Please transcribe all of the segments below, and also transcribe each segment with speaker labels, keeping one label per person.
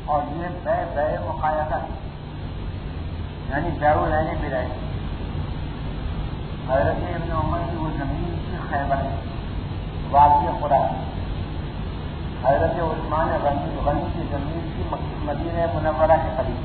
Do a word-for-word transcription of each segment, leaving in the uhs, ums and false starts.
Speaker 1: اور یہ بے بے مقاعدہ یعنی بیرو لینے بھی رہے. حضرت ابن عمر کی وہ زمین کی خیبر ہے واقعی خدا. حضرت عثمان غنی غنی کی زمین کی مدینہ منورہ کے قریب.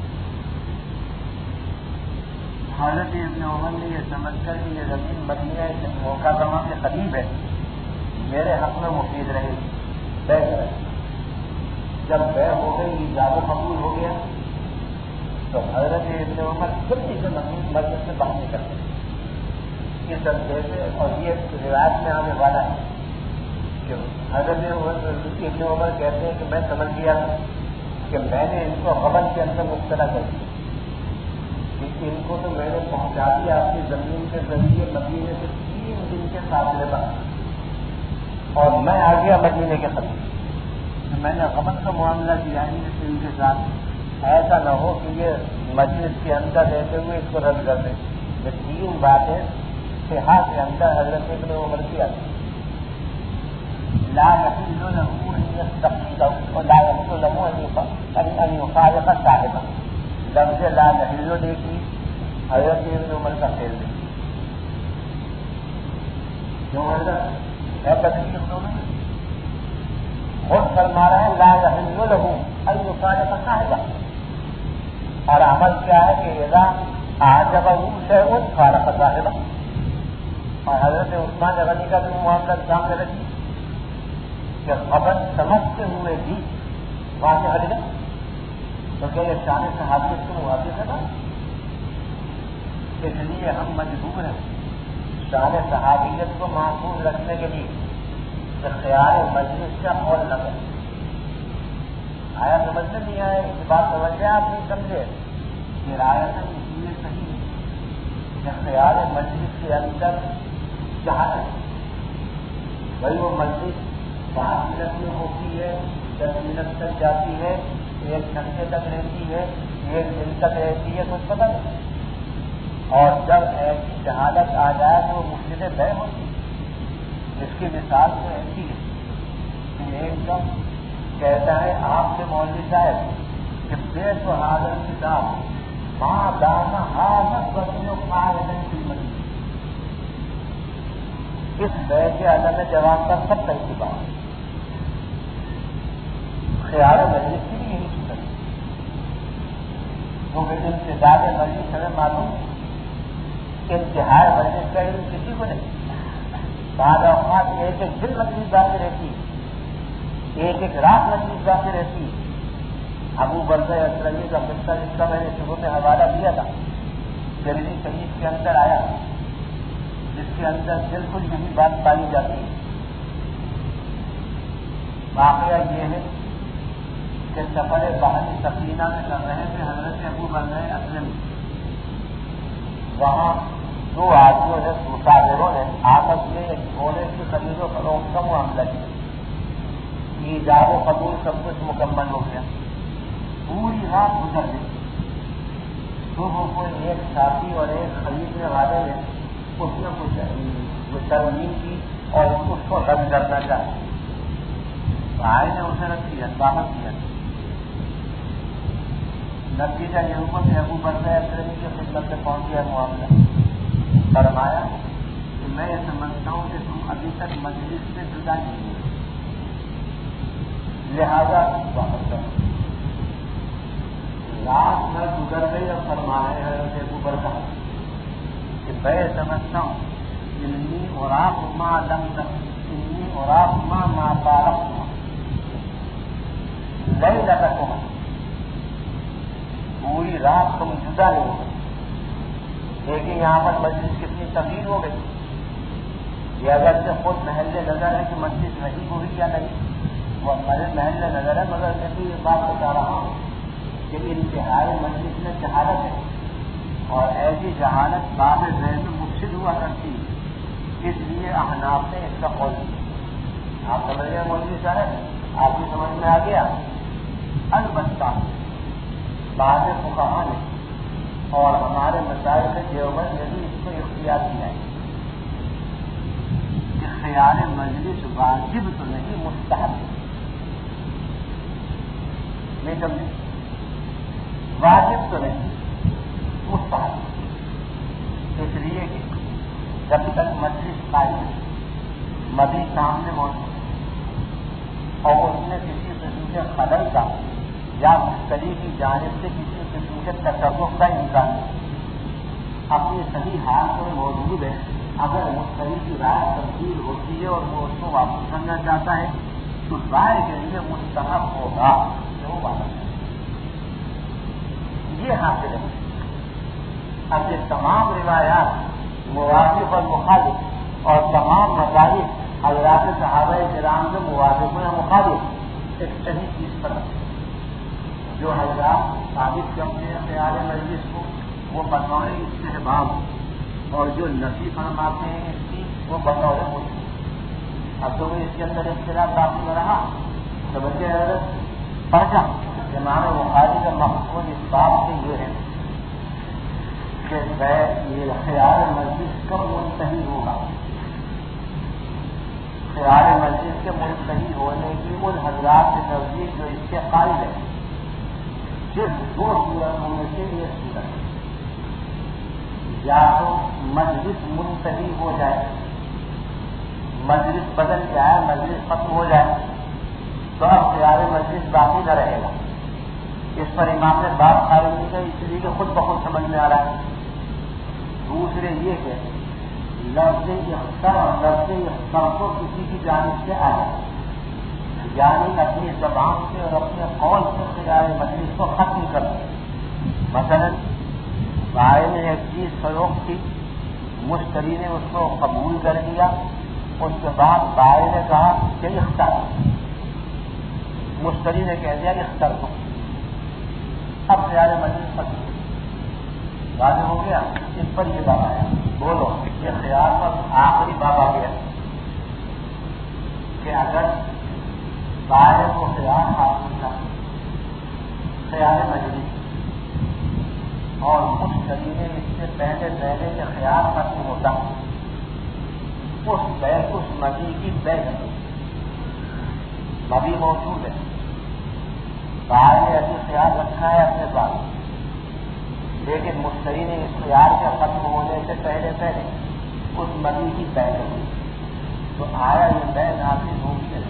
Speaker 1: حضرت ابن عمر نے یہ سمجھ کر کہ یہ زمین مدینہ مکرمہ کے قریب ہے میرے حق میں مفید رہے گی بے کرے. جب بے ہو گئی ایجاب و قبول ہو گیا تو حضرت ابن عمر جلدی سے مسجد سے باہر نکلتے اس طرح سے. اور یہ روایت میں آنے والا ہے کہ حضرت ابن عمر کہتے ہیں کہ میں سمجھ گیا کہ میں نے ان کو غبن کے اندر مبتلا کر دیا کہ ان کو تو میں نے پہنچا دیا اپنی زمین کے ذریعے مدینے سے تین دن کے فاصلے پر اور میں آ گیا مدینے کے قریب. میں نے غبن کا معاملہ کیا ہے ان کے ساتھ. ایسا نہ ہو کہ یہ مجلس کے اندر رہتے ہوئے اس کو رد کر دیں. یہ تین باتیں صحاح کے اندر حضرت ابن عمر کی آتی لا يحل له ان يستقيل ولا يحل له ان يفارق صاحبه. لفظ لا يحل دیکھی حضرت ابن عمر کا فعل ہے جو حضرت ہے تدبیر دونوں خود فرما رہا ہے لا يحل له ان يفارق صاحبه. اور عمل کیا ہے کہ اذا اعجبه شيء فارق صاحبه. اور حضرت عثمان غنی کا بھی معاملہ سامنے رکھی کہ خبر سمجھتے ہوئے بھی وہاں سے ہٹ گئے تو کیا یہ شان صحابیت سے موافق ہے نا. اس لیے ہم مجبور ہیں شان صحابیت کو محفوظ رکھنے کے لیے کہ خیال مجلس کا اور نہ کریں. آیا سمجھ میں نہیں آیا اس بات سمجھے آپ نہیں سمجھے کہ رعایت اس لیے صحیح ہے کہ خیال مجلس کے اندر جہالت بھائی وہ مجلس پانچ منٹ میں ہوتی ہے دس منٹ تک جاتی ہے ایک گھنٹے تک رہتی ہے ایک دن تک رہتی ہے کچھ پتہ نہیں. اور جب ایسی جہالت آ جائے تو وہ مفید بے ہوتی ہے. اس کی مثال تو ایسی ہے کہ ایک دم کہتا ہے آپ سے مولوی صاحب کہ بے تو حاضر کتاب ماں دانا حاضر بچوں قائدن کی مدد. اس بے کے عدم جواب کا سب کا اتباع خیال مجلس کی بھی یہی صورت ہے. کیونکہ امتداد مجلس ہمیں معلوم انتہائی مجلس کا علم کسی کو نہیں. بعض اوقات ایک ایک دن مجلس باقی رہتی ایک ایک رات مجلس باقی رہتی. ابو برزہ اسلمی کا قصہ جس کا میں نے شروع میں حوالہ دیا تھا ترمذی شریف کے اندر آیا جس کے اندر بالکل یہی بات پائی جاتی ہے. واقعہ یہ ہے کہ سفر بحری سفینہ میں کر رہے تھے حضرت ابو برزہ اسلمی. وہاں دو آدمیوں نے مسافروں نے آپس میں ایک گھوڑے کی خرید و فروخت کا معاملہ کیا. ایجاب و قبول سب کچھ مکمل ہو گیا. پوری رات گزر گئی. صبح کو ایک ساتھی اور ایک خریدنے والے نے اس نے کچھ ترمیم کی اور اس کو رد کرنا چاہے. بھائی نے اسے رد کیا واپس کیا. نتیجہ یہ ہوا کہ ابو برزہ اسلمی کی خدمت سے پہنچ گیا معاملہ. فرمایا کہ میں یہ سمجھتا ہوں کہ تم ابھی تک مجلس سے جدا نہیں ہوئے لہذا واپس کرو. رات میں گزر گئی اور فرمایا حضرت ابو برزہ کہ میں سمجھتا ہوں انی اوراق ما لم انی اوراق ما ما بارک نہیں لگا تم پوری رات تم جدا نہیں ہو. لیکن یہاں پر مجلس کتنی تبدیل ہو گئی. یہ اگر سے خود محل نظر ہے کہ مسجد رہی ہوئی یا نہیں وہ ہمارے محل نظر ہے مگر میں تو یہ بات بتا رہا ہوں کہ انتہائی مجلس میں جہالت ہے اور ایسی جہالت بعد ذہن میں مفسد ہوا کرتی ہے. اس لیے احناف نے اس کا قول دیا. آپ سمجھ رہے ہیں مولوی صاحب آپ کی سمجھ میں آ گیا. البتہ بعض فقہا نے اور ہمارے مسائل کے دیوبند نے بھی اس کو اختیار کیا ہے کہ خیال مجلس واجب تو نہیں مستحب. لیکن واجب تو نہیں، مستحب، اس لیے کہ جب تک مجلس قائم مدی سامنے موجود اور اس میں کسی قسم کے خلل کا یا مشتری کی جانب سے کسی قسم کے تصرف کا امکان اپنی صحیح حال میں موجود ہے، اگر مشتری کی رائے تبدیل ہوتی ہے اور وہ اس کو واپس کرنا چاہتا ہے تو رائے کے لیے مستحب ہوگا کہ وہ واپس کرے، یہ حاصل ہے۔ اب یہ تمام روایات موافق اور مخالف اور تمام مسائل حضرات صحابہ کرام سے موافق یا مخالف ایک صحیح چیز پر جو حضرات ثابت کرتے ہیں خیال مجلس کو وہ بطور استحباب اور جو نفی فرماتے ہیں اس کی وہ بطور مجلس۔ اب تو اس کے اندر اختلاف داخل ہو رہا تو بچے حضرت پرچہ امام بخاری کا مقصود اس بات سے یہ ہے کہ یہ خیال مجلس کب منتہی ہوگا۔ خیال مجلس کے منتہی ہونے کی ان حضرات کے نزدیک جو اس کے قائل ہے صرف دو صورتوں میں سے یہ صورت ہے، یا تو مجلس منتہی ہو جائے، مجلس بدل جائے، مجلس ختم ہو جائے تو اب خیال مجلس باقی نہ رہے گا۔ اس پر امام نے بات قائم نہیں کی اس لیے کہ خود بخود سمجھ میں آ رہا ہے۔ دوسرے یہ کہ لفظ اختر اور لفظ اختر کو کسی کی جانب سے آیا، یعنی اپنی زبان سے اور اپنے قول سے خیال مجلس کو ختم کر دیں۔ مثلا بائیں نے ایک چیز فروخت کی، مشتری نے اس کو قبول کر لیا، اس کے بعد بائیں نے کہا کہ اختر، مشتری نے کہہ دیا اختر کو، اب خیال مجلس ختم واضح ہو گیا۔ اس پر یہ بات آیا، بولو یہ خیال پر آخری باب آ گیا کہ اگر باہر کو خیال حاصل تھا خیال مجلس اور مشتری نے اس سے پہلے پہلے کے خیال ختم ہوتا اس بے اس مدی کی بے مدی موجود ہے، باہر نے ابھی خیال رکھا ہے اپنے پاس، لیکن مشتری نے اس خیال کے ختم ہونے سے پہلے پہلے اس مدی کی بے ہوئی تو آیا یہ بے نافذ ہوگی ہے۔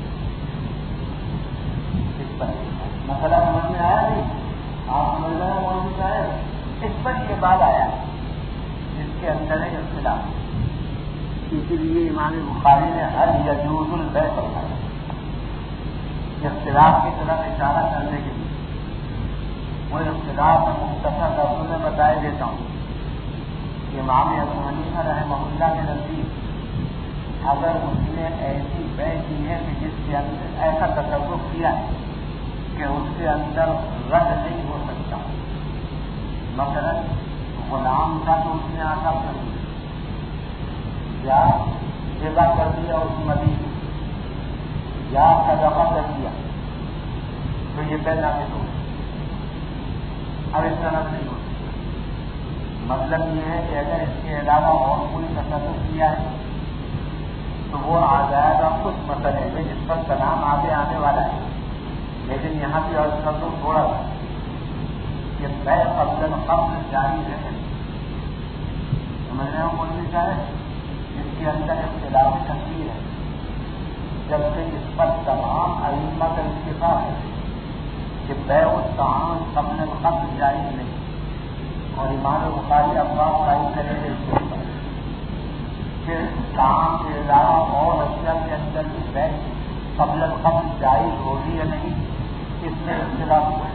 Speaker 1: اس پر مسئلہ سمجھ میں آیا نہیں؟ آپ سمجھ رہے ہیں مولوی صاحب؟ اس پر یہ بات آیا جس کے اندر ہے اختلاف، اسی لیے امام بخاری نے ہر یجوز البیع فرمایا اختلاف کی طرف اشارہ کرنے کے لیے۔ وہ اختلاف مختصر لفظوں میں بتائے دیتا ہوں کہ امام ابو حنیفہ رحمہ اللہ کے نزدیک اگر اس نے ایسی بے کی ہے کہ جس کے اندر ایسا تصرف کیا ہے کہ اس کے اندر رد نہیں ہو سکتا، مثلا غلام کا تو اس نے آتا کر دیا یا جگہ کر دیا اس مدی یا صدقہ کر دیا تو یہ پہلا میں تو اب اس طرح نہیں ہوتا۔ مطلب یہ ہے کہ اگر اس کے علاوہ اور کوئی تصرف کیا ہے تو وہ آ جائے گا کچھ مسئلے میں جس پر کلام آگے آنے والا ہے، لیکن یہاں بھی اور سب تو تھوڑا سا کہ بے قبل قبل جاری رہے، سمجھ رہے ہو مولوی صاحب؟ اس کے اندر اختلاف کثیر ہے، جبکہ اس پر تمام ائمہ کا اتفاق ہے کہ بیع الطعام قبل القبض جائز نہیں، اور امام بخاری افواہ قائم کریں گے اس کے اوپر کہ طعام کے علاوہ اور اشیاء کے اندر بھی بیع قبل القبض جائز ہوگی یا نہیں، اس میں اختلاف ہوا ہے۔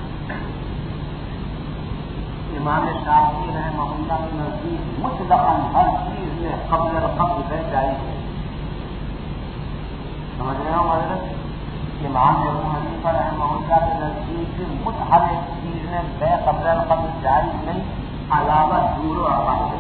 Speaker 1: امام شافعی رحمہ اللہ کے نزدیک مطلقاً ہر چیز میں قبل القبض بیع جائز ہے، سمجھ رہے ہو حضرت؟ امام ابو حنیفہ رحمہ اللہ کے نزدیک ہر ایک چیز میں بے قبل القبض جائز نہیں، علاوہ دور و عقائد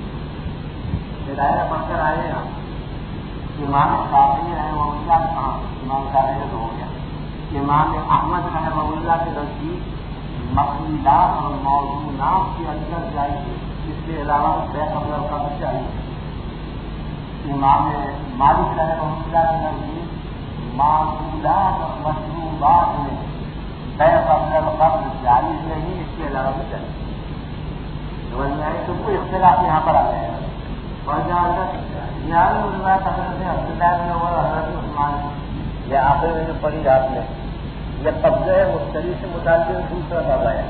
Speaker 1: ہدایت پڑھ کر آئے گا۔ امام شافعی رحمہ اللہ کہاں؟ امام شافعی تو ہو گیا۔ امام احمد رحمہ اللہ کے نزدیک مقیدات اور موضوعات کے اندر جائز ہے، اس کے علاوہ بے قبل القبض جائز ہے۔ امام مالک رحمہ اللہ کے نزدیک معقولات اور مشروبات میں قبل القبل جائز نہیں، اس کے علاوہ بھی چلے سمجھ میں آئے تو کوئی اختلاف یہاں پر آ جائے گا. اور جہاں تک یہاں روایت حضرت عبداللہ بن عمر حضرت عثمان یہ آخر میں جو پڑھی آپ نے یہ قبضہ مشتری سے متعلق دوسرا باب آیا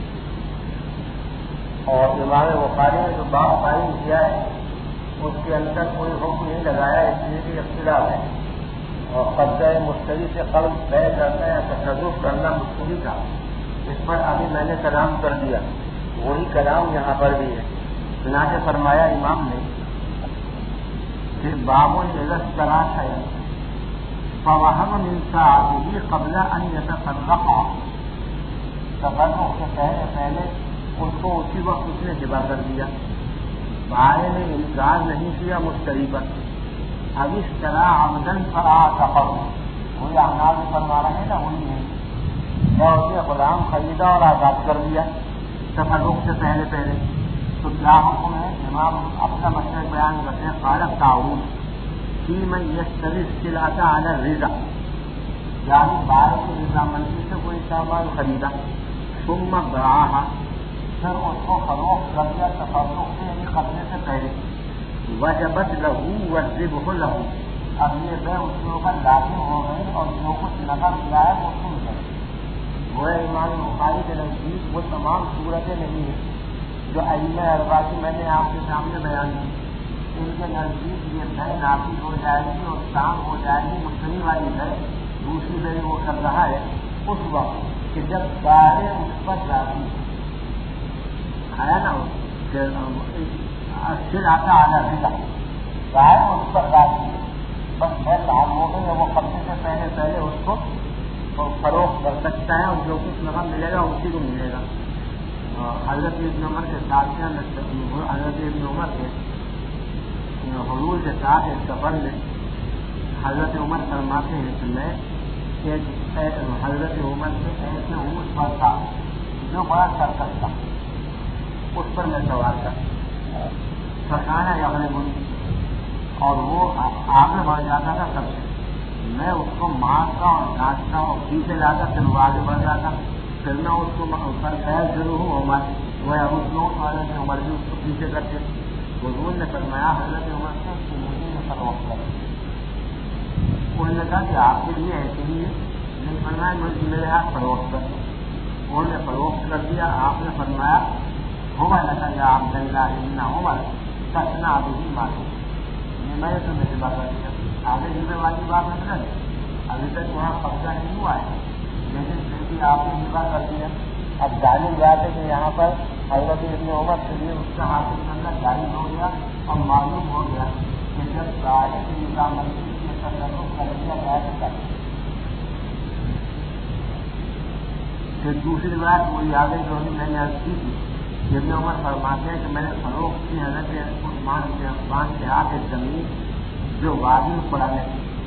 Speaker 1: اور امام بخاری نے جو باب قائم کیا ہے اس کے اندر کوئی حکم نہیں لگایا، اس لیے کہ اختلاف ہے. اور قبضہ مشتری سے قرض طے کرنا یا تصرف کرنا مشتری کا، اس پر ابھی میں نے کلام کر دیا، وہی کلام یہاں پر بھی ہے. چنانچہ فرمایا امام نے کہ باب العلت تلاش ہے فوہم من ساعته قبل ان يتفرق، تفرق سے پہلے پہلے اس کو اسی وقت اس نے جبا کر دیا. بائع نے انکار نہیں کیا مشتری پر. اب اس طرح آمدن پر آتا وہی احناف فرما رہے ہیں نا، وہی ہے یا اسے غلام خریدا اور آزاد کر دیا تفرق سے پہلے پہلے، تو کیا حکم ہے؟ امام اپنا مسئلہ بیان کرتے ہیں. فارغ تعاون فی من یشتری السلعۃ علی الرضا، یعنی بائع کی رضامندی سے کوئی سامان خریدا، ثم باعها، پھر اس کو فروخت کر دیا تفرق سے یعنی قبضے سے پہلے. وجبت لہو والربح لہو، اب یہ بے اس کے اوپر لازم ہو گئی اور جو کچھ نقد کیا ہے وہ سن گئے. وہ امام بخاری کے نزدیک وہ تمام صورتیں نہیں ہیں جو ائمہ اربعہ کی میں نے آپ کے سامنے بیان کی. ان کے نزدیک یہ بے نافذ ہو جائے گی اور شام ہو جائے گی مشتری والی بے، دوسری بے وہ کر رہا ہے اس وقت کہ جب سارے اس پر راضی ہے نا، پھر آتا آنا رضا سارے اس پر راضی ہے، بس میں کام ہو گئی وہ قبضے سے پہلے پہلے اس کو فروخت کر سکتا ہے اور جو کچھ نفع ملے گا اسی کو ملے گا. حضرت ابن عمر کے ساتھ حضرت ابن عمر کے حضور کے ساتھ ایک سفر میں حضرت عمر فرماتے ہیں کہ میں ایک حضرت عمر کے ایسے اونٹ پر تھا جو بڑا سرکش تھا، اس پر میں سوار تھا. سرکانا یا اپنے ملک اور وہ آگے بڑھ جاتا تھا سب سے، میں اس کو مارتا اور ڈانٹتا اور پیچھے لاتا، پھر وہ آگے بڑھ جاتا، پھر میں اس کو پر پیر ضرور ہوں عمر وہ اس لوگ والے سے عمر بھی اس کو پیچھے کرتے. حضور نے فرمایا حضرت عمر سے کہ مجھے یہ فروخت کر. انہوں نے کہا کہ آپ کے لیے ایسے ہی ہے، نہیں فرمایا مجھے میرے ہاتھ فروخت کر. انہوں نے فروخت کر دیا. آپ نے فرمایا ہوگا لگا یا آپ اللہ عمر کتنا ابھی ہی معلوم یہ میں تو میری بات کر دیا. آگے جیسے والی بات ہے ابھی تک وہاں قبضہ نہیں ہوا ہے، لیکن پھر بھی آپ نے نباہ کر دیا. اب ظالم بات ہے کہ یہاں پر حضرت ابن عمر کے لیے اس کا حاصل کرنا جاری ہو گیا اور معلوم ہو گیا کہ جب ظاہر کی نظامندی کے تصرف کر دیا جائے تو پھر دوسری بات وہی آگے جو میں نے عرض کی تھی. ابن عمر فرماتے ہیں کہ میں نے فروخت کی حضرت عثمان کے عثمان کے ہاتھ ایک زمین جو وادی پڑانے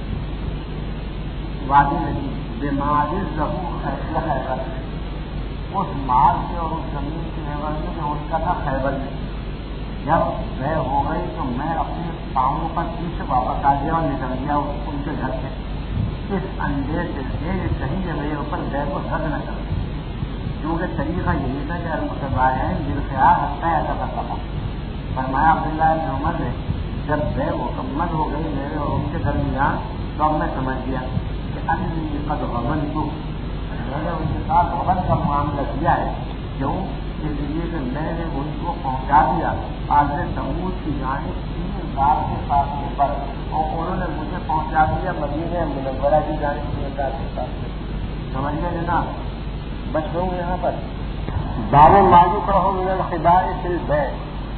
Speaker 1: وادی نہیں بے معاذ رہو خیبر، اس مال سے اور اس زمین کے عوض میں جو اس کا تھا خیبر میں. جب وہ ہو گئی تو میں اپنے پاؤں پر پیچھے واپس آ گیا اور نکل گیا ان کے گھر سے اس اندیشے سے کہیں کہ میرے اوپر گئے کو رد نہ کر، کیونکہ طریقہ یہی تھا کہ المتباین بالخیار ہنستا ایسا کرتا تھا. فرمایا عبداللہ بن عمر نے جب بے مکمل ہو گئی میرے اور ان کے درمیان تو اب میں سمجھ گیا کہ انی قد غبنت، میں نے ان کے ساتھ غبن کا معاملہ کیا ہے. کیوں؟ اس لیے کہ میں نے ان کو پہنچا دیا آدھے سمود کی جانب تین ہزار کے فاصلے پر اور انہوں نے مجھے پہنچا دیا مدینہ منورہ کی جانب تین ہزار کے فاصلے. سمجھ گئے جناب؟ بچ رہوں یہاں پر باب معروف رہو من الخداع فی البیع.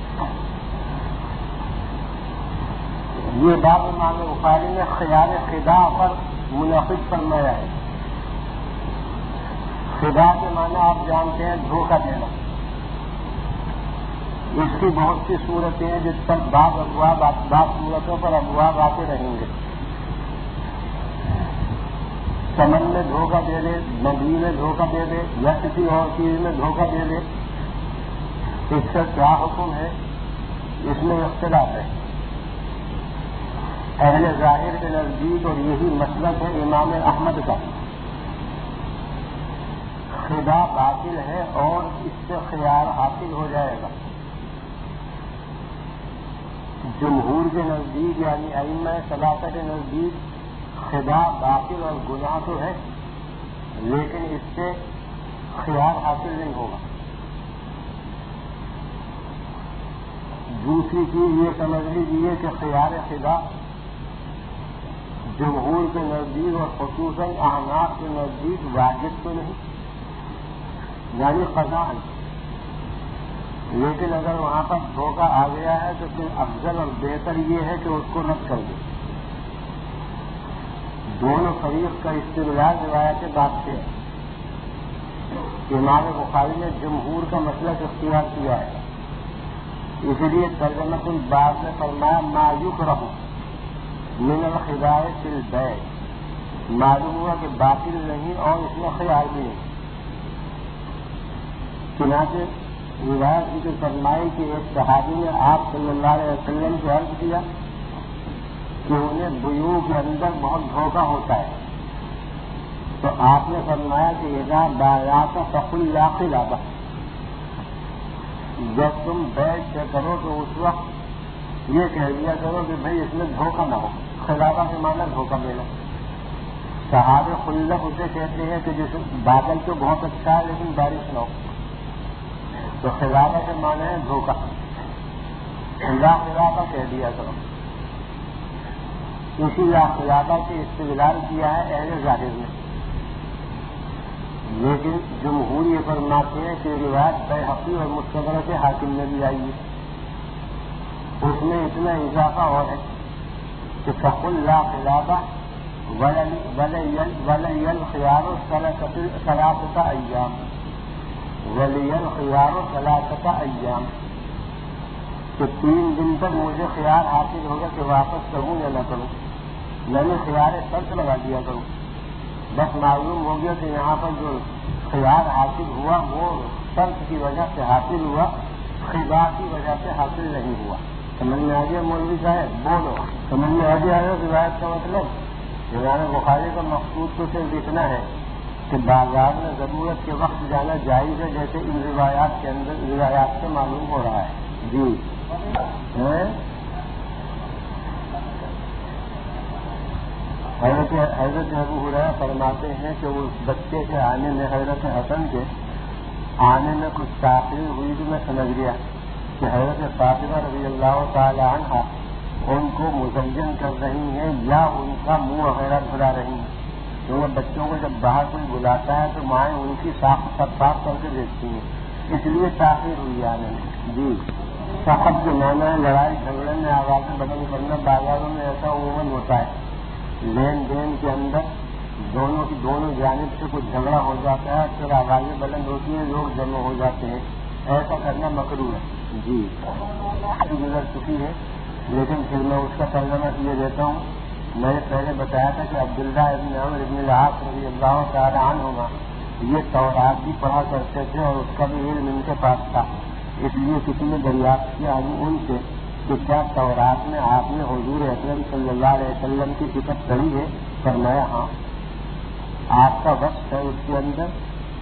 Speaker 1: یہ باب امام بخاری نے خیال خداع پر منعقد فرمایا ہے. خداع کے معنی آپ جانتے ہیں دھوکہ دینا. اس کی بہت سی صورتیں ہیں جس پر بعض ابواب بعض صورتوں پر ابواب آتے رہیں گے. چمن میں دھوکہ دے دے، ندی میں دھوکہ دے دے یا کسی اور چیز میں دھوکہ دے دے، اس کا کیا حکم ہے؟ اس میں اختلاف ہے. اہل ظاہر کے نزدیک اور یہی مسلک ہے امام احمد کا خدا باطل ہے اور اس سے خیال حاصل ہو جائے گا. جمہور کے نزدیک یعنی ائمہ ثلاثہ کے نزدیک خدا باطل اور گناہ تو ہے لیکن اس سے خیال حاصل نہیں ہوگا. دوسری چیز یہ سمجھ لیجیے کہ خیال خدا جمہور کے نزدیک اور خصوصاً احناف کے نزدیک واجب تو نہیں یعنی قضا ہے، لیکن اگر وہاں پر دھوکہ آ گیا ہے تو پھر افضل اور بہتر یہ ہے کہ اس کو رد کر دے. دونوں فریق کا استدلال روایت بات سے ہے. امام بخاری نے جمہور کا مسلک اختیار کیا ہے، اس لیے ترجمۃ الباب میں فرمایا ما یکرہ من الخداع فی البیع. معلوم ہوا کہ باطل نہیں اور اس میں خیال بھی نہیں. چنانچہ روایت ذکر فرمائی کہ ایک صحابی نے آپ صلی اللہ علیہ وسلم سے عرض کیا کہ انہیں بیوع کے اندر بہت دھوکہ ہوتا ہے، تو آپ نے فرمایا کہ اذا بایعت فقل لا خلافہ، جب تم بیعت سے کرو تو اس وقت یہ کہہ دیا کرو کہ بھائی اس میں دھوکہ نہ ہو. خلافہ کے معنی دھوکہ دینا. صحابہ خلف اسے کہتے ہیں کہ جیسے بادل تو بہت اچھا ہے لیکن بارش نہ ہو، تو خلافہ کے معنی ہے دھوکہ. لا خلافہ کہہ دیا کرو. اسی لا خلافہ سے استدلال کیا ہے اہل ظاہر نے، لیکن جمہور یہ فرماتے ہیں کہ روایت بیہقی اور مستدرک حاکم میں بھی آئی ہے. اس میں اتنا اضافہ اور ہے کہ فقل لا خلافہ ولی الخیار ثلاثۃ ایام ولی الخیار ثلاثۃ ایام، کہ تین دن تک مجھے خیال حاصل ہوگا کہ واپس کروں یا نہ کروں. میں نے خیال شرط لگا دیا کروں. بس معلوم ہو گیا کہ یہاں پر جو خیال حاصل ہوا وہ شرط کی وجہ سے حاصل ہوا، خدا کی وجہ سے حاصل نہیں ہوا. سمجھ میں آ گیا مولوی صاحب؟ بولو سمجھ میں آ گیا ہے روایت کا مطلب؟ امام بخاری کا مقصود تو صرف اتنا ہے کہ بازار میں ضرورت کے وقت جانا جائز ہے، جیسے ان روایات کے اندر روایات سے معلوم ہو رہا ہے. جی حضرت حضرت ابو ہریرہ فرماتے ہیں کہ اس بچے کے آنے میں حضرت حسن کے آنے میں کچھ تاخیر ہوئی تو میں سمجھ گیا کہ حضرت فاطمہ رضی اللہ تعالی عنہ ان کو مزین کر رہی ہیں یا ان کا منہ وغیرہ دھلا رہی ہیں. کیونکہ بچوں کو جب باہر کوئی بلاتا ہے تو مائیں ان کی صاف صاف کر کے دیکھتی ہیں، اس لیے تاخیر ہوئی آنے میں. جی صاحب کے معنی ہے لڑائی جھگڑے میں آوازیں بدل کرنا. بازاروں میں ایسا عموماً ہوتا ہے، لین دین کے اندر دونوں کی دونوں جانب سے کچھ جھگڑا ہو جاتا ہے، پھر آوازیں بلند ہوتی ہیں، لوگ جمع ہو جاتے ہیں. ایسا کرنا مکروہ ہے. جی گزر چکی ہے لیکن پھر میں اس کا ترجمہ یہ دیتا ہوں. میں نے پہلے بتایا تھا کہ عبداللہ ابن عمر ابن العاص رضی اللہ تعالی عنہما یہ تورات بھی پڑھا کرتے تھے اور اس کا بھی علم ان کے پاس تھا. اس لیے کسی نے دریافت کیا ان سے کہ کیا تورات میں آپ نے حضور اکرم صلی اللہ علیہ وسلم کی صفت پڑھی ہے؟ فرمایا ہاں. آپ کا وقت ہے اس کے اندر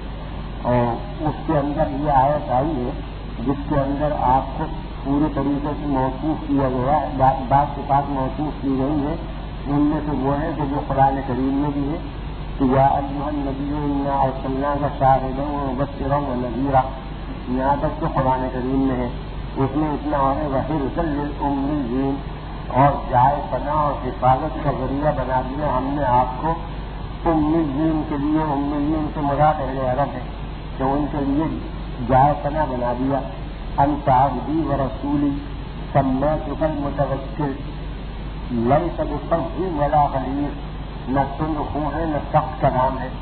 Speaker 1: اور اس کے اندر یہ آیت آئی ہے جس کے اندر آپ کو پورے طریقے سے موصوف کیا گیا ہے، بات صفات موصوف کی گئی ہے. ان میں سے وہ ہے کہ جو قرآن کریم میں بھی ہے کہ یا ایھا النبی انا ارسلناک شاہدا ومبشرا ونذیرا، یہاں تک تو قرآن کریم میں ہے. اس میں اتنا اور ہے وحرزا للأمیین، اور جائے پناہ اور حفاظت کا ذریعہ بنا دیا ہم نے آپ کو امیین کے لیے. امیین سے مراد اہل عرب ہے تو ان کے لیے جائے پناہ بنا دیا. انت عبدی ورسولی سمیتک المتوکل لیس بفظ ولا غلیظ، نہ تند ہے نہ سخت کلام ہے.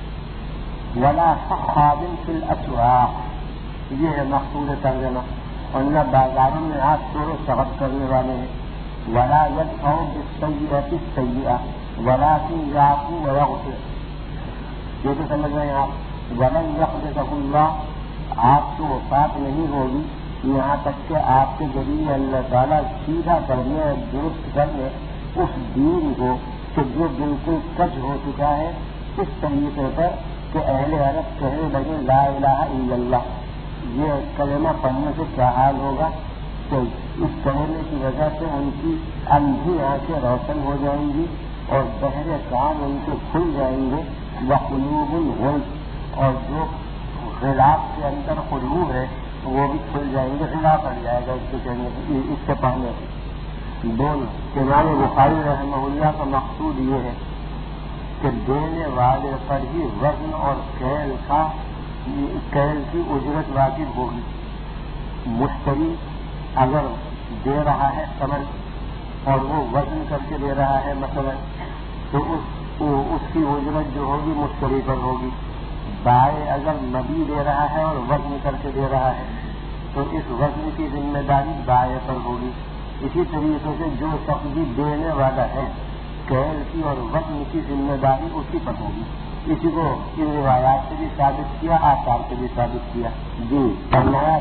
Speaker 1: ولا صخاب فی الاسواق، یہ ہے مقصود ترجمہ. اور نہ بازاروں میں آپ شور و شغب کرنے والے ہیں. ولا يدفع بالسیئۃ السیئۃ ولکن یعفو ویغفر، یہ تو سمجھ رہے ہیں آپ. ولن یقبضہ اللہ، آپ کو وفات نہیں ہوگی یہاں تک کہ آپ کے ذریعے اللہ تعالیٰ سیدھا کرنے اور درست کرنے اس دین کو کہ جو بالکل کج ہو چکا ہے اس طریقے پر کہ اہل عرب کہنے لگے لا الہ الا اللہ، یہ کلمہ پڑھنے سے کیا حال ہوگا؟ تو اس کہنے کی وجہ سے ان کی اندھی آنکھیں روشن ہو جائیں گی اور بہرے کان ان کے کھل جائیں گے، وقلوب الغلف، اور جو غلاف کے اندر قلوب ہے وہ بھی کھل جائیں گے، غلاف پڑ جائے گا اس کے کہنے اس کے پڑھنے سے۔ دونوں امام بخاری رحمہ اللہ کا مقصود یہ ہے کہ دینے والے پر ہی وزن اور کیل کا کیل کی اجرت واجب ہوگی۔ مشتری اگر دے رہا ہے ثمن اور وہ وزن کر کے دے رہا ہے مثلا، تو اس اس کی اجرت جو ہوگی مشتری پر ہوگی۔ بائیں اگر مبی دے رہا ہے اور وزن کر کے دے رہا ہے تو اس وزن کی ذمہ داری بائیں پر ہوگی۔ اسی طریقے سے جو شخص بھی دینے والا ہے کیل کی اور وزن کی ذمہ داری اسی پر ہوگی۔ اسی کو ان روایات سے بھی ثابت کیا، آثار سے بھی ثابت کیا۔ جی فرمایا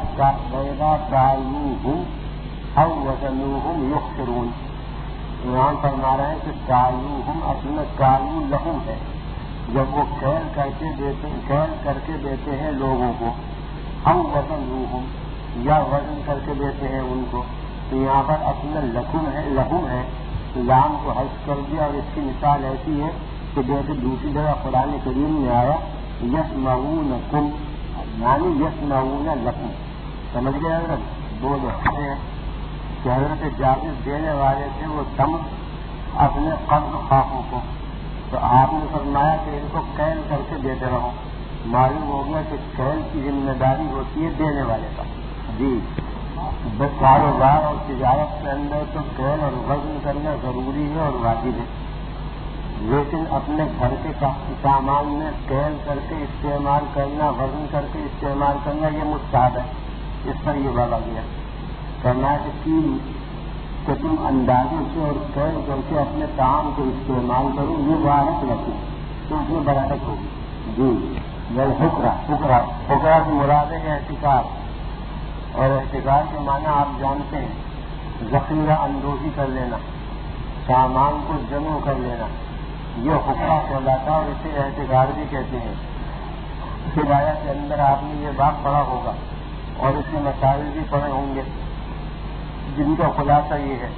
Speaker 1: کالوہم او وزنوہم یخسرون، امام فرما رہے ہیں کہ کالوہم اصل میں کالو لہم ہے، جب وہ کیل کر کے دیتے کیل کر کے دیتے ہیں لوگوں کو، او وزنوہم یا وزن کر کے دیتے ہیں ان کو، تو یہاں پر اصل لہم ہے لہم ہے لام کو حذف کر دیا، اور اس کی مثال ایسی ہے کہ جیسے دوسری جگہ قرآن کریم میں آیا یسمعونکم، یعنی یسمعون لکم، سمجھ گئے حضرت؟ دو لفظ ہیں کہ حضرت جابر دینے والے تھے وہ تم اپنے قرض خواہوں کو، تو آپ نے فرمایا کہ ان کو کیل کر کے دیتے رہو۔ معلوم ہو گیا کہ کیل کی ذمہ داری ہوتی ہے دینے والے کا۔ جی کاروبار اور تجارت کے اندر تو کیل اور وزن کرنا ضروری ہے اور واجب ہے، لیکن اپنے گھر کے سامان میں کیل کر کے استعمال کرنا، وزن کر کے استعمال کرنا یہ مستحب ہے، اس پر یہ بولا گیا۔ کرنا ہے کہ تم اندازے سے اور کیل کر کے اپنے کام کو استعمال کرو، یہ برکت رکھو تو اس میں برکت ہوگی۔ جی بل حکرا حکرا حکرا کی مراد ہے احتکار، اور احتکار کے معنی آپ جانتے ہیں ذخیرہ اندوزی کر لینا، سامان کو جمع کر لینا، یہ حکرا کہلاتا ہے اور اسے احتکار بھی کہتے ہیں۔ روایت کے اندر آپ نے یہ بات پڑھا ہوگا اور اس کے مسائل بھی پڑھے ہوں گے، جن کا خلاصہ یہ ہے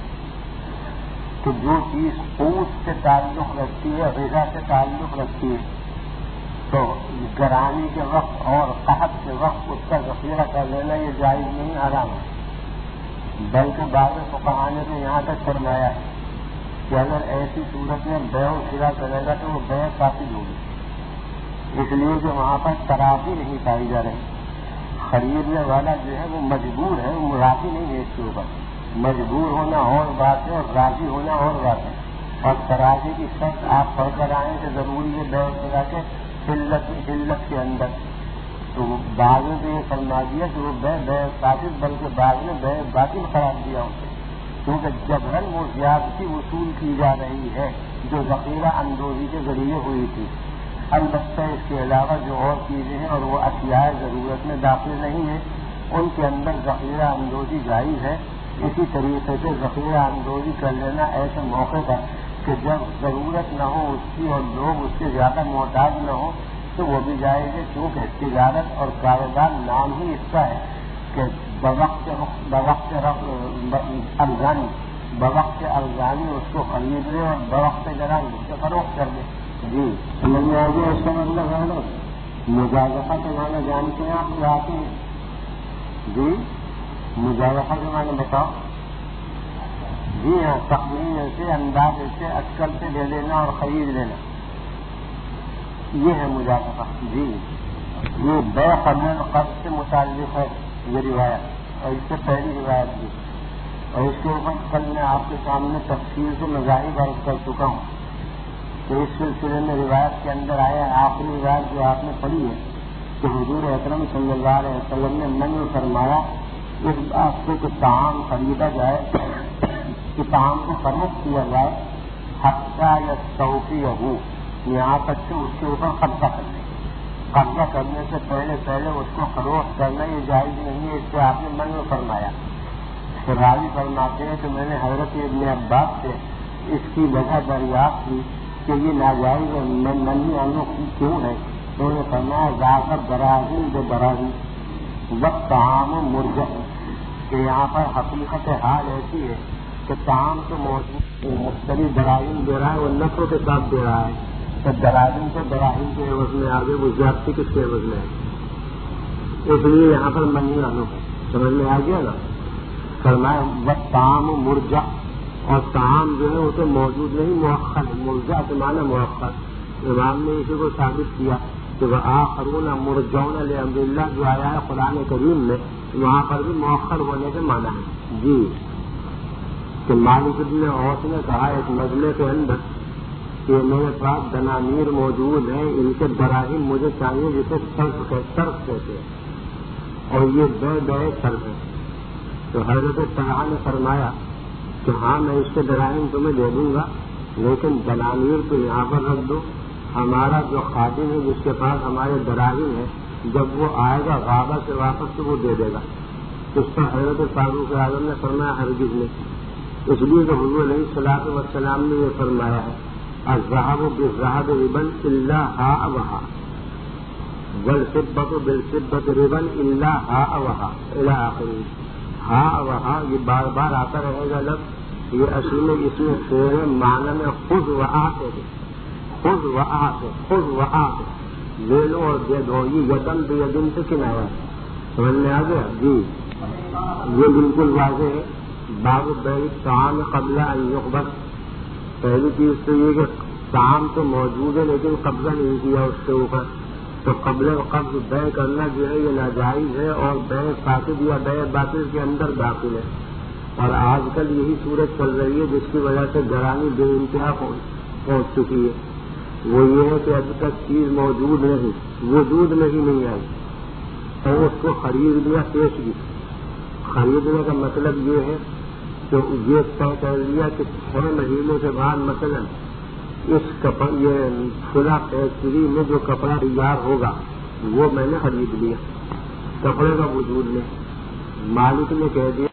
Speaker 1: کہ جو چیز قوت سے تعلق رکھتی ہے، غذا سے تعلق رکھتی ہے، تو گرانی کے وقت اور قحط کے وقت اس کا ذخیرہ کر لینا یہ جائز نہیں، حرام ہے۔ بلکہ بعض فقہاء نے تو یہاں تک فرمایا ہے کہ اگر ایسی صورت میں بیع و شرا کرے گا تو وہ بیع فاسد ہوگی، اس لیے کہ وہاں پر تراضی نہیں پائی جا رہی۔ خریدنے والا جو ہے وہ مجبور ہے، وہ راضی نہیں ہے اس کے اوپر، مجبور ہونا اور بات ہے اور راضی ہونا اور بات ہے۔ اور تراضی کی شرط آپ پڑھ کر آئیں کہ ضروری ہے بیع و شرا کے حلت حلت کے اندر، تو بعض نے یہ فرما دیا کہ وہ بیع بیع فاسد، بلکہ بعض نے بیع باطل قرار دیا اسے، کیونکہ جبرن وہ زیادتی وصول کی جا رہی ہے جو ذخیرہ اندوزی کے ذریعے ہوئی تھی۔ البتہ اس کے علاوہ جو اور چیزیں ہیں اور وہ اشیاء ضرورت میں داخل نہیں ہیں، ان کے اندر ذخیرہ اندوزی جائز ہے۔ اسی طریقے سے ذخیرہ اندوزی کر لینا ایسے موقع پر کہ جب ضرورت نہ ہو اس کی اور لوگ اس سے زیادہ محتاج نہ ہو تو وہ بھی جائز ہے، کیونکہ تجارت اور کاروبار نام ہی اس کا ہے کہ بوقت بوقت ارزانی بوقت ارزانی اس کو خرید لے اور بوقت گرانی اس سے فروخت کر دے۔ جی سمجھ میں آ گیا اس کا مطلب ہے نا؟ مجازفہ کے معنی جانتے ہیں آپ کیا آتے ہیں؟ جی مجازفہ کے معنی بتاؤ۔ جی ہاں، تخمین سے، انداز سے، اٹکل سے لے لینا اور خرید لینا، یہ ہے مجازفہ۔ جی یہ بیع قبل قبض سے متعلق ہے یہ روایت، اور اس سے پہلی روایت بھی، اور اس کے اوپر کل میں آپ کے سامنے تفصیل سے مذاہب عرض کر چکا ہوں کہ اس سلسلے میں روایت کے اندر آیا ہے۔ آخری روایت جو آپ نے پڑھی ہے کہ حضور اکرم صلی اللہ علیہ وسلم نے منع فرمایا اس بات سے کہ طعام خریدا جائے، کہ طعام کو فروخت کیا جائے، حتیٰ یستوفیہ، یہاں تک کہ اس کے اوپر قبضہ کرنے قبضہ کرنے سے پہلے پہلے اس کو فروخت کرنا یہ جائز نہیں ہے، اس سے آپ نے منع فرمایا۔ راوی فرماتے ہیں کہ میں نے حضرت ابن عباس سے اس کی وجہ دریافت کی کہ یہ ناجائز منہی عنہ کیوں ہے، تو نے فرمایا ذاکر دراہیم جو دراہیم وقت تعام مرجع کہ یہاں پر حقیقت حال ایسی ہے کہ تعام تو موجود مختلف دراہیم دے رہا ہے وہ نفروں کے ساتھ دے رہا ہے تو دراہیم سے دراہیم کے عوض میں آگے وہ زیادتی کس کے عوض میں ہے اس لیے یہاں پر منی آنو سمجھ میں آ گیا نا فرمایا وقت تعام مرجع اور تعام جو ہے وہ تو موجود نہیں مؤخر ہے مرجع کے معنی مؤخر امام نے اسی کو ثابت کیا کہ وہ آخرون مرجعون لامر اللہ جو آیا ہے قرآن کریم میں وہاں پر بھی مؤخر ہونے کے معنی ہے جی کہ مالک ابن اوس نے کہا ایک مجمع کے اندر کہ میرے پاس دنانیر موجود ہیں ان کے دراہیم مجھے چاہیے جسے صرف کہتے ہیں اور یہ بے بے صرف ہے تو حضرت طلحہ نے فرمایا کہ ہاں میں اس کے دراہیم تمہیں دے دوں گا لیکن دنانیر کو یہاں پر رکھ دو ہمارا جو خادم ہے جس کے پاس ہمارے دراہیم ہے جب وہ آئے گا غابہ سے واپس تو وہ دے دے گا اس پر حضرت فاروق اعظم نے فرمایا ہرگز نہیں اس لیے کہ حضور علیہ الصلوۃ والسلام نے یہ فرمایا ہے الذهب بالذهب ربا الا هاء وهاء والفضة بالفضة ربا الا هاء وهاء الى آخره ہاء وہاء یہ بار بار آتا رہے گا لفظ یہ اصل میں اس میں شعر معنی میں خذ وآت ہے خذ وآت خذ وآت لے لو اور دے دو یہ یدن بیدن سے کنایا سمجھ میں آ گیا جی یہ بالکل واضح ہے باب بیع الطعام قبل ان یقبض پہلی چیز تو یہ کہ طعام تو موجود ہے لیکن قبضہ نہیں کیا اس کے اوپر تو قبل قبض بیع کرنا جو ہے یہ ناجائز ہے اور بیع فاسد یا بیع باطل کے اندر داخل ہے اور آج کل یہی صورت چل رہی ہے جس کی وجہ سے گرانی بے انتہا پہنچ چکی ہے وہ یہ ہے کہ ابھی تک چیز موجود نہیں وجود میں ہی نہیں آئی اور اس کو خرید لیا پیشگی خریدنے کا مطلب یہ ہے کہ یہ طے کر لیا کہ چھ مہینے کے بعد مثلا اس کپڑ یہ فلاں فیکٹری میں جو کپڑا تیار ہوگا وہ میں نے خرید لیا کپڑے کا وجود نہیں مالک نے کہہ دیا